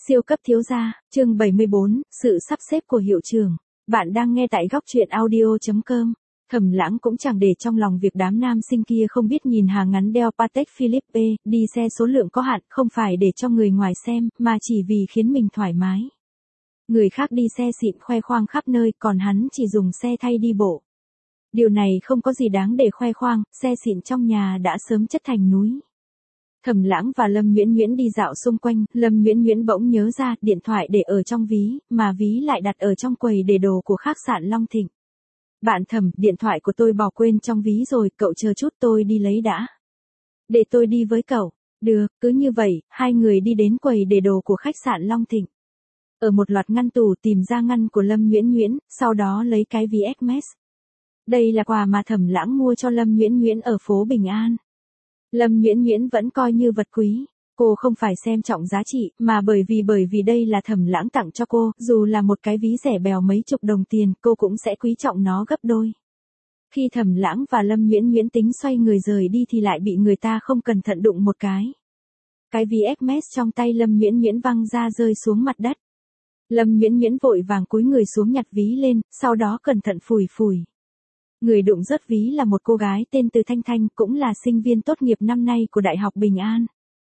Siêu cấp thiếu gia, chương 74, sự sắp xếp của hiệu trưởng. Bạn đang nghe tại góc truyện audio.com. Thẩm Lãng cũng chẳng để trong lòng việc đám nam sinh kia không biết nhìn hàng ngắn đeo Patek Philippe, đi xe số lượng có hạn, không phải để cho người ngoài xem, mà chỉ vì khiến mình thoải mái. Người khác đi xe xịn khoe khoang khắp nơi, còn hắn chỉ dùng xe thay đi bộ. Điều này không có gì đáng để khoe khoang, xe xịn trong nhà đã sớm chất thành núi. Thẩm Lãng và Lâm Nguyễn Nguyễn đi dạo xung quanh, Lâm Nguyễn Nguyễn bỗng nhớ ra điện thoại để ở trong ví, mà ví lại đặt ở trong quầy để đồ của khách sạn Long Thịnh. Bạn Thẩm, điện thoại của tôi bỏ quên trong ví rồi, cậu chờ chút tôi đi lấy đã. Để tôi đi với cậu. Được, cứ như vậy, hai người đi đến quầy để đồ của khách sạn Long Thịnh. Ở một loạt ngăn tủ tìm ra ngăn của Lâm Nguyễn Nguyễn, sau đó lấy cái ví Hermes. Đây là quà mà Thẩm Lãng mua cho Lâm Nguyễn Nguyễn ở phố Bình An. Lâm Nguyễn Nguyễn vẫn coi như vật quý, cô không phải xem trọng giá trị, mà bởi vì đây là Thẩm Lãng tặng cho cô, dù là một cái ví rẻ bèo mấy chục đồng tiền, cô cũng sẽ quý trọng nó gấp đôi. Khi Thẩm Lãng và Lâm Nguyễn Nguyễn tính xoay người rời đi thì lại bị người ta không cẩn thận đụng một cái. Cái ví Hermes trong tay Lâm Nguyễn Nguyễn văng ra rơi xuống mặt đất. Lâm Nguyễn Nguyễn vội vàng cúi người xuống nhặt ví lên, sau đó cẩn thận phủi phủi. Người đụng rớt ví là một cô gái tên Từ Thanh Thanh, cũng là sinh viên tốt nghiệp năm nay của Đại học Bình An.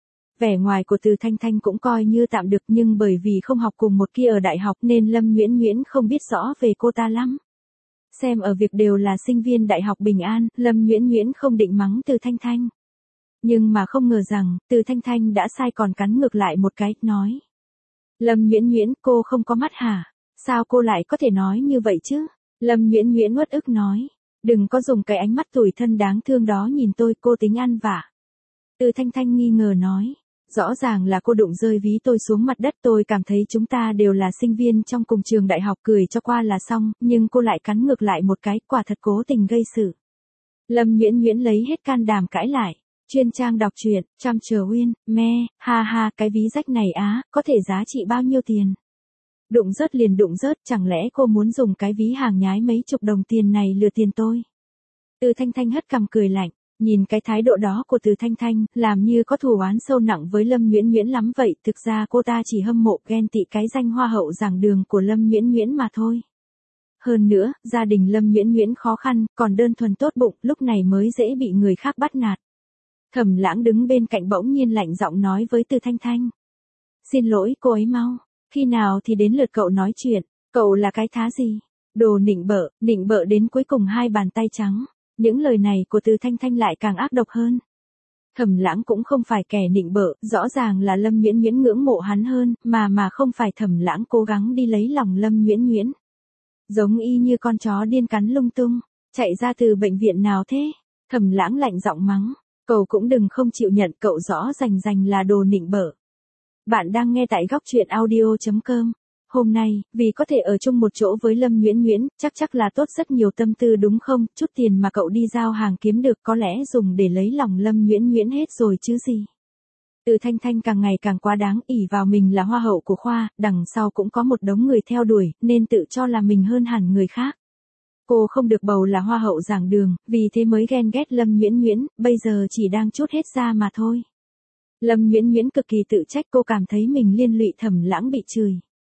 Vẻ ngoài của Từ Thanh Thanh cũng coi như tạm được, nhưng bởi vì không học cùng một kia ở đại học nên Lâm Nguyễn Nguyễn không biết rõ về cô ta lắm. Xem ở việc đều là sinh viên Đại học Bình An, Lâm Nguyễn Nguyễn không định mắng Từ Thanh Thanh. Nhưng mà không ngờ rằng, Từ Thanh Thanh đã sai còn cắn ngược lại một cái, nói. Lâm Nguyễn Nguyễn, cô không có mắt hả? Sao cô lại có thể nói như vậy chứ? Lâm Nguyễn Nguyễn uất ức nói. Đừng có dùng cái ánh mắt tủi thân đáng thương đó nhìn tôi, cô tính ăn vạ. Từ Thanh Thanh nghi ngờ nói. Rõ ràng là cô đụng rơi ví tôi xuống mặt đất, tôi cảm thấy chúng ta đều là sinh viên trong cùng trường đại học, cười cho qua là xong, nhưng cô lại cắn ngược lại một cái, quả thật cố tình gây sự. Lâm Nguyễn Nguyễn lấy hết can đảm cãi lại. Chuyên trang đọc truyện, Trăm Chờ Uyên, me, ha ha, cái ví rách này á, có thể giá trị bao nhiêu tiền? Đụng rớt liền đụng rớt, chẳng lẽ cô muốn dùng cái ví hàng nhái mấy chục đồng tiền này lừa tiền tôi? Từ Thanh Thanh hất cằm cười lạnh, nhìn cái thái độ đó của Từ Thanh Thanh, làm như có thù oán sâu nặng với Lâm Nguyễn Nguyễn lắm vậy, thực ra cô ta chỉ hâm mộ ghen tị cái danh hoa hậu giảng đường của Lâm Nguyễn Nguyễn mà thôi. Hơn nữa, gia đình Lâm Nguyễn Nguyễn khó khăn, còn đơn thuần tốt bụng, lúc này mới dễ bị người khác bắt nạt. Thẩm Lãng đứng bên cạnh bỗng nhiên lạnh giọng nói với Từ Thanh Thanh. Xin lỗi cô ấy mau. Khi nào thì đến lượt cậu nói chuyện, cậu là cái thá gì? Đồ nịnh bợ đến cuối cùng hai bàn tay trắng. Những lời này của Từ Thanh Thanh lại càng ác độc hơn. Thẩm Lãng cũng không phải kẻ nịnh bợ, rõ ràng là Lâm Nguyễn Nguyễn ngưỡng mộ hắn hơn, mà không phải Thẩm Lãng cố gắng đi lấy lòng Lâm Nguyễn Nguyễn. Giống y như con chó điên cắn lung tung, chạy ra từ bệnh viện nào thế? Thẩm Lãng lạnh giọng mắng, cậu cũng đừng không chịu nhận, cậu rõ rành là đồ nịnh bợ. Bạn đang nghe tại góc truyện audio.com. Hôm nay, vì có thể ở chung một chỗ với Lâm Nguyễn Nguyễn, chắc là tốt rất nhiều tâm tư đúng không? Chút tiền mà cậu đi giao hàng kiếm được có lẽ dùng để lấy lòng Lâm Nguyễn Nguyễn hết rồi chứ gì. Từ Thanh Thanh càng ngày càng quá đáng, ỷ vào mình là hoa hậu của khoa, đằng sau cũng có một đống người theo đuổi, nên tự cho là mình hơn hẳn người khác. Cô không được bầu là hoa hậu giảng đường, vì thế mới ghen ghét Lâm Nguyễn Nguyễn, bây giờ chỉ đang trút hết ra mà thôi. Lâm Nguyễn Nguyễn cực kỳ tự trách, cô cảm thấy mình liên lụy Thẩm Lãng bị chửi.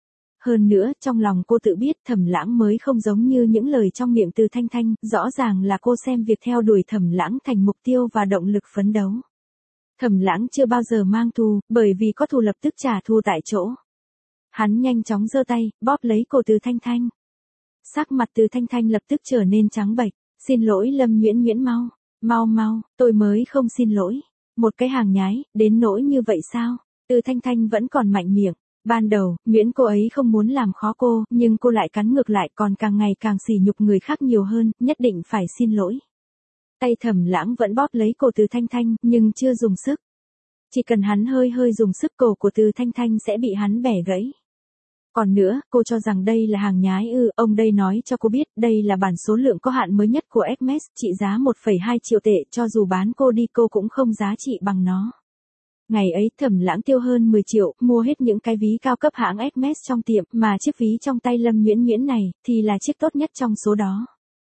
Hơn nữa, trong lòng cô tự biết Thẩm Lãng mới không giống như những lời trong miệng Từ Thanh Thanh, rõ ràng là cô xem việc theo đuổi Thẩm Lãng thành mục tiêu và động lực phấn đấu. Thẩm Lãng chưa bao giờ mang thù, bởi vì có thù lập tức trả thù tại chỗ. Hắn nhanh chóng giơ tay, bóp lấy cổ Từ Thanh Thanh. Sắc mặt Từ Thanh Thanh lập tức trở nên trắng bệch. Xin lỗi Lâm Nguyễn Nguyễn, mau, tôi mới không xin lỗi. Một cái hàng nhái, đến nỗi như vậy sao? Từ Thanh Thanh vẫn còn mạnh miệng. Ban đầu, Nguyễn cô ấy không muốn làm khó cô, nhưng cô lại cắn ngược lại, còn càng ngày càng sỉ nhục người khác nhiều hơn, nhất định phải xin lỗi. Tay Thẩm Lãng vẫn bóp lấy cổ Từ Thanh Thanh, nhưng chưa dùng sức. Chỉ cần hắn hơi dùng sức, cổ của Từ Thanh Thanh sẽ bị hắn bẻ gãy. Còn nữa, cô cho rằng đây là hàng nhái ư? Ông đây nói cho cô biết, đây là bản số lượng có hạn mới nhất của Hermes, trị giá 1,2 triệu tệ, cho dù bán cô đi cô cũng không giá trị bằng nó. Ngày ấy Thẩm Lãng tiêu hơn 10 triệu, mua hết những cái ví cao cấp hãng Hermes trong tiệm, mà chiếc ví trong tay Lâm Nguyễn Nguyễn này, thì là chiếc tốt nhất trong số đó.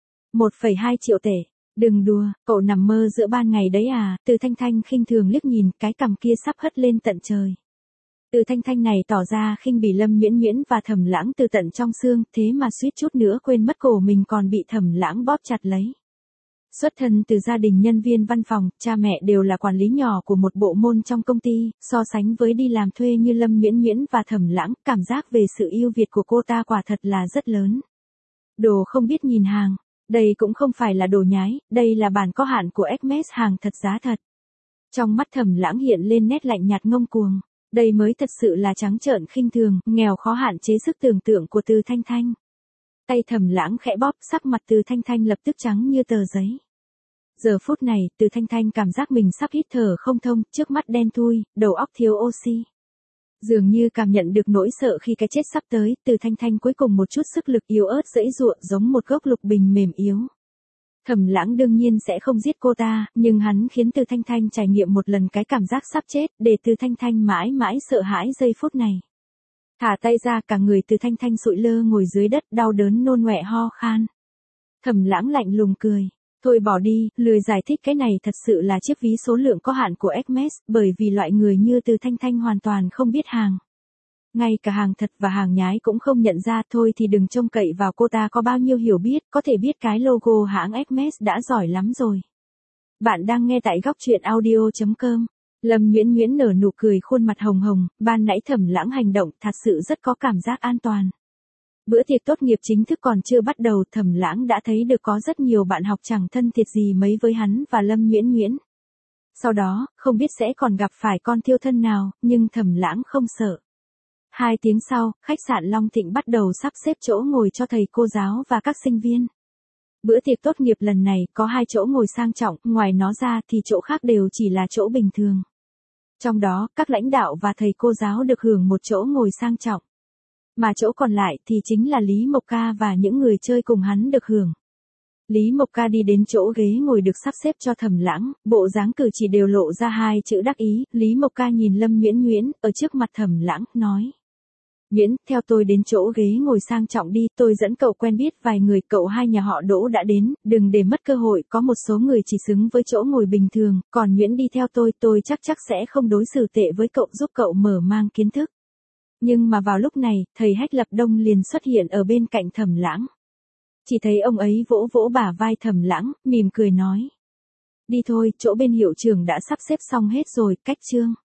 1,2 triệu tệ. Đừng đùa, cậu nằm mơ giữa ban ngày đấy à? Từ Thanh Thanh khinh thường liếc nhìn, cái cằm kia sắp hất lên tận trời. Từ Thanh Thanh này tỏ ra khinh bỉ Lâm Nguyễn Nguyễn và Thẩm Lãng từ tận trong xương, thế mà suýt chút nữa quên mất cổ mình còn bị Thẩm Lãng bóp chặt lấy. Xuất thân từ gia đình nhân viên văn phòng, cha mẹ đều là quản lý nhỏ của một bộ môn trong công ty, so sánh với đi làm thuê như Lâm Nguyễn Nguyễn và Thẩm Lãng, cảm giác về sự ưu việt của cô ta quả thật là rất lớn. Đồ không biết nhìn hàng, đây cũng không phải là đồ nhái, đây là bản có hạn của Hermes, hàng thật giá thật. Trong mắt Thẩm Lãng hiện lên nét lạnh nhạt ngông cuồng, đây mới thật sự là trắng trợn khinh thường, nghèo khó hạn chế sức tưởng tượng của Từ Thanh Thanh. Tay Thẩm Lãng khẽ bóp, sắc mặt Từ Thanh Thanh lập tức trắng như tờ giấy. Giờ phút này, Từ Thanh Thanh cảm giác mình sắp hít thở không thông, trước mắt đen thui, đầu óc thiếu oxy. Dường như cảm nhận được nỗi sợ khi cái chết sắp tới, Từ Thanh Thanh cuối cùng một chút sức lực yếu ớt giãy giụa giống một gốc lục bình mềm yếu. Thẩm Lãng đương nhiên sẽ không giết cô ta, nhưng hắn khiến Từ Thanh Thanh trải nghiệm một lần cái cảm giác sắp chết, để Từ Thanh Thanh mãi mãi sợ hãi giây phút này. Thả tay ra, cả người Từ Thanh Thanh sụi lơ ngồi dưới đất, đau đớn nôn ọe ho khan. Thẩm Lãng lạnh lùng cười. Thôi bỏ đi, lười giải thích, cái này thật sự là chiếc ví số lượng có hạn của Hermes, bởi vì loại người như Từ Thanh Thanh hoàn toàn không biết hàng. Ngay cả hàng thật và hàng nhái cũng không nhận ra, thôi thì đừng trông cậy vào cô ta có bao nhiêu hiểu biết, có thể biết cái logo hãng Hermes đã giỏi lắm rồi. Bạn đang nghe tại góc truyện audio.com. Lâm Nguyễn Nguyễn nở nụ cười khuôn mặt hồng hồng, ban nãy Thẩm Lãng hành động thật sự rất có cảm giác an toàn. Bữa tiệc tốt nghiệp chính thức còn chưa bắt đầu, Thẩm Lãng đã thấy được có rất nhiều bạn học chẳng thân thiệt gì mấy với hắn và Lâm Nguyễn Nguyễn. Sau đó, không biết sẽ còn gặp phải con thiêu thân nào, nhưng Thẩm Lãng không sợ. 2 tiếng sau, khách sạn Long Thịnh bắt đầu sắp xếp chỗ ngồi cho thầy cô giáo và các sinh viên. Bữa tiệc tốt nghiệp lần này có 2 chỗ ngồi sang trọng, ngoài nó ra thì chỗ khác đều chỉ là chỗ bình thường. Trong đó, các lãnh đạo và thầy cô giáo được hưởng một chỗ ngồi sang trọng. Mà chỗ còn lại thì chính là Lý Mộc Ca và những người chơi cùng hắn được hưởng. Lý Mộc Ca đi đến chỗ ghế ngồi được sắp xếp cho Thẩm Lãng, bộ dáng cử chỉ đều lộ ra 2 chữ đắc ý. Lý Mộc Ca nhìn Lâm Nguyễn Nguyễn, ở trước mặt Thẩm Lãng, nói. Nguyễn, theo tôi đến chỗ ghế ngồi sang trọng đi, tôi dẫn cậu quen biết vài người, cậu hai nhà họ Đỗ đã đến, đừng để mất cơ hội, có một số người chỉ xứng với chỗ ngồi bình thường, còn Nguyễn đi theo tôi chắc sẽ không đối xử tệ với cậu, giúp cậu mở mang kiến thức. Nhưng mà vào lúc này, thầy Hách Lập Đông liền xuất hiện ở bên cạnh Thẩm Lãng. Chỉ thấy ông ấy vỗ vỗ bả vai Thẩm Lãng, mỉm cười nói. Đi thôi, chỗ bên hiệu trưởng đã sắp xếp xong hết rồi, cách chương.